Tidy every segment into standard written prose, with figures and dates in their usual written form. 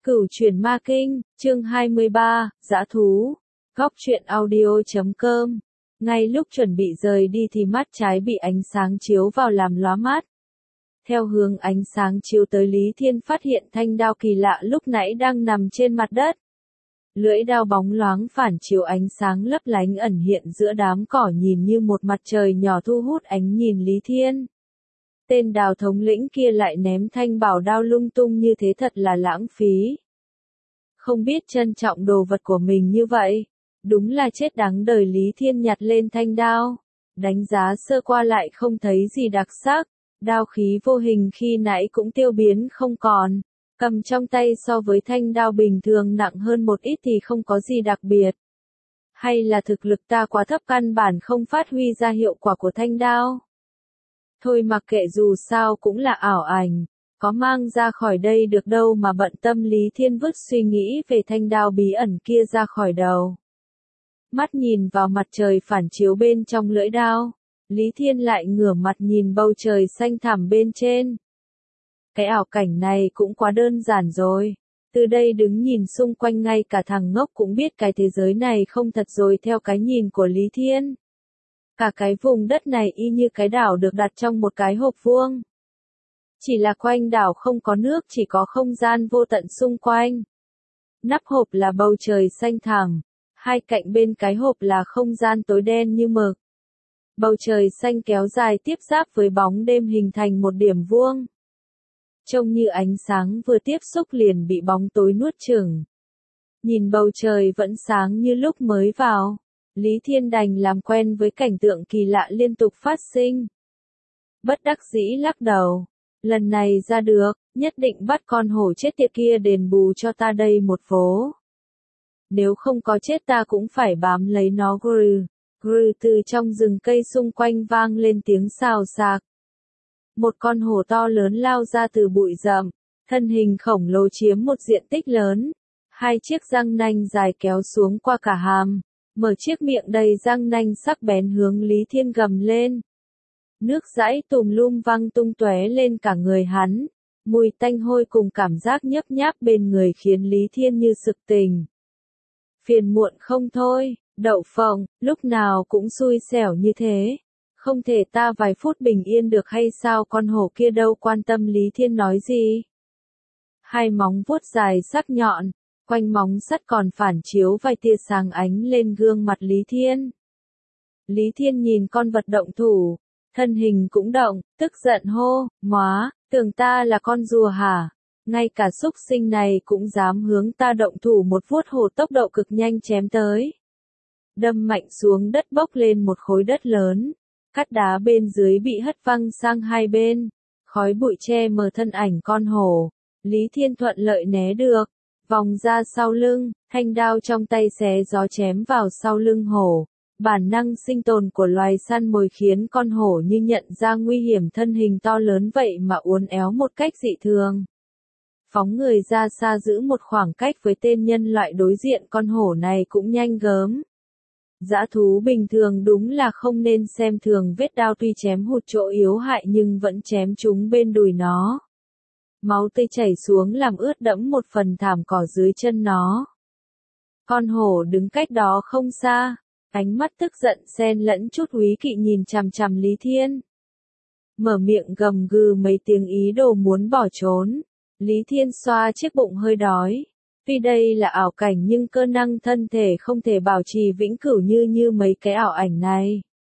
Cửu Chuyển Ma Kinh, chương 23, Dã Thú, Góc truyện audio.com. Ngay lúc chuẩn bị rời đi thì mắt trái bị ánh sáng chiếu vào làm lóa mắt. Theo hướng ánh sáng chiếu tới, Lý Thiên phát hiện thanh đao kỳ lạ lúc nãy đang nằm trên mặt đất. Lưỡi đao bóng loáng phản chiếu ánh sáng lấp lánh ẩn hiện giữa đám cỏ, nhìn như một mặt trời nhỏ thu hút ánh nhìn Lý Thiên. Tên Đào thống lĩnh kia lại ném thanh bảo đao lung tung như thế, thật là lãng phí. Không biết trân trọng đồ vật của mình như vậy. Đúng là chết đáng đời. Lý Thiên nhặt lên thanh đao, đánh giá sơ qua lại không thấy gì đặc sắc. Đao khí vô hình khi nãy cũng tiêu biến không còn. Cầm trong tay so với thanh đao bình thường nặng hơn một ít thì không có gì đặc biệt. Hay là thực lực ta quá thấp, căn bản không phát huy ra hiệu quả của thanh đao. Thôi mặc kệ, dù sao cũng là ảo ảnh, có mang ra khỏi đây được đâu mà bận tâm. Lý Thiên vứt suy nghĩ về thanh đao bí ẩn kia ra khỏi đầu. Mắt nhìn vào mặt trời phản chiếu bên trong lưỡi đao, Lý Thiên lại ngửa mặt nhìn bầu trời xanh thẳm bên trên. Cái ảo cảnh này cũng quá đơn giản rồi. Từ đây đứng nhìn xung quanh ngay cả thằng ngốc cũng biết cái thế giới này không thật rồi. Theo cái nhìn của Lý Thiên, cả cái vùng đất này y như cái đảo được đặt trong một cái hộp vuông. Chỉ là quanh đảo không có nước, chỉ có không gian vô tận xung quanh. Nắp hộp là bầu trời xanh thẳm, hai cạnh bên cái hộp là không gian tối đen như mực. Bầu trời xanh kéo dài tiếp giáp với bóng đêm hình thành một điểm vuông. Trông như ánh sáng vừa tiếp xúc liền bị bóng tối nuốt chửng. Nhìn bầu trời vẫn sáng như lúc mới vào, Lý Thiên đành làm quen với cảnh tượng kỳ lạ liên tục phát sinh. Bất đắc dĩ lắc đầu, lần này ra được, nhất định bắt con hổ chết tiệt kia đền bù cho ta đây một vố. Nếu không có chết ta cũng phải bám lấy nó. Grừ, grừ, từ trong rừng cây xung quanh vang lên tiếng xào xạc. Một con hổ to lớn lao ra từ bụi rậm, thân hình khổng lồ chiếm một diện tích lớn. Hai chiếc răng nanh dài kéo xuống qua cả hàm, mở chiếc miệng đầy răng nanh sắc bén hướng Lý Thiên gầm lên. Nước dãi tùm lum văng tung tóe lên cả người hắn, mùi tanh hôi cùng cảm giác nhấp nháp bên người khiến Lý Thiên như sực tỉnh. Phiền muộn không thôi, đậu phộng, lúc nào cũng xui xẻo như thế. Không thể ta vài phút bình yên được hay sao? Con hổ kia đâu quan tâm Lý Thiên nói gì. Hai móng vuốt dài sắc nhọn, quanh móng sắt còn phản chiếu vài tia sáng ánh lên gương mặt Lý Thiên. Lý Thiên nhìn con vật động thủ, thân hình cũng động, tức giận hô, móa, tưởng ta là con rùa hả? Ngay cả súc sinh này cũng dám hướng ta động thủ. Một vuốt hổ tốc độ cực nhanh chém tới. Đâm mạnh xuống đất, bốc lên một khối đất lớn. Cát đá bên dưới bị hất văng sang hai bên. Khói bụi che mờ thân ảnh con hổ. Lý Thiên thuận lợi né được. Vòng ra sau lưng, thanh đao trong tay xé gió chém vào sau lưng hổ. Bản năng sinh tồn của loài săn mồi khiến con hổ như nhận ra nguy hiểm, thân hình to lớn vậy mà uốn éo một cách dị thường. Phóng người ra xa giữ một khoảng cách với tên nhân loại đối diện. Con hổ này cũng nhanh gớm. Dã thú bình thường đúng là không nên xem thường vết đao, tuy chém hụt chỗ yếu hại nhưng vẫn chém trúng bên đùi nó. Máu tươi chảy xuống làm ướt đẫm một phần thảm cỏ dưới chân nó. Con hổ đứng cách đó không xa, ánh mắt tức giận xen lẫn chút úy kỵ nhìn chằm chằm Lý Thiên. Mở miệng gầm gừ mấy tiếng ý đồ muốn bỏ trốn. Lý Thiên xoa chiếc bụng hơi đói. Tuy đây là ảo cảnh nhưng cơ năng thân thể không thể bảo trì vĩnh cửu như mấy cái ảo ảnh này.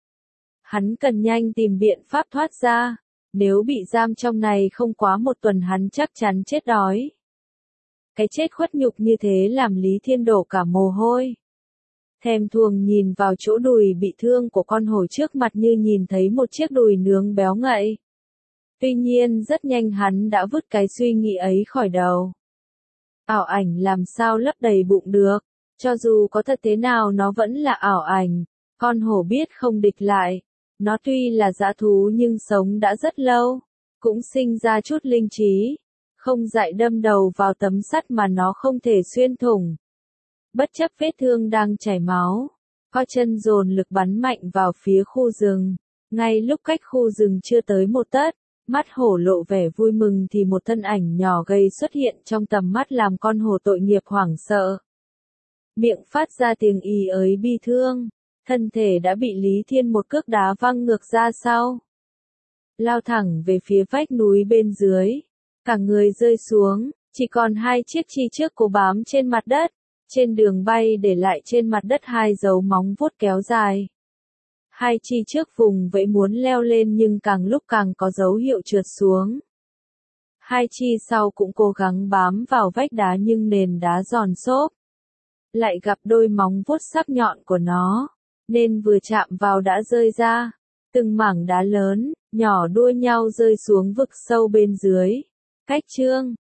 Hắn cần nhanh tìm biện pháp thoát ra. Nếu bị giam trong này không quá một tuần hắn chắc chắn chết đói. Cái chết khuất nhục như thế làm Lý Thiên đổ cả mồ hôi. Thèm thuồng nhìn vào chỗ đùi bị thương của con hổ trước mặt như nhìn thấy một chiếc đùi nướng béo ngậy. Tuy nhiên rất nhanh hắn đã vứt cái suy nghĩ ấy khỏi đầu. Ảo ảnh làm sao lấp đầy bụng được, cho dù có thật thế nào nó vẫn là ảo ảnh. Con hổ biết không địch lại. Nó tuy là dã thú nhưng sống đã rất lâu, cũng sinh ra chút linh trí. Không dại đâm đầu vào tấm sắt mà nó không thể xuyên thủng. Bất chấp vết thương đang chảy máu, co chân dồn lực bắn mạnh vào phía khu rừng. Ngay lúc cách khu rừng chưa tới một tấc, Mắt hổ lộ vẻ vui mừng thì một thân ảnh nhỏ gầy xuất hiện trong tầm mắt làm con hổ tội nghiệp hoảng sợ. Miệng phát ra tiếng ì ới bi thương, thân thể đã bị Lý Thiên một cước đá văng ngược ra sau. Lao thẳng về phía vách núi bên dưới, cả người rơi xuống, chỉ còn hai chiếc chi trước cố bám trên mặt đất, trên đường bay để lại trên mặt đất hai dấu móng vuốt kéo dài. Hai chi trước vùng vẫy muốn leo lên nhưng càng lúc càng có dấu hiệu trượt xuống. Hai chi sau cũng cố gắng bám vào vách đá nhưng nền đá giòn xốp. Lại gặp đôi móng vuốt sắc nhọn của nó, nên vừa chạm vào đã rơi ra. Từng mảng đá lớn, nhỏ đua nhau rơi xuống vực sâu bên dưới. Cách chương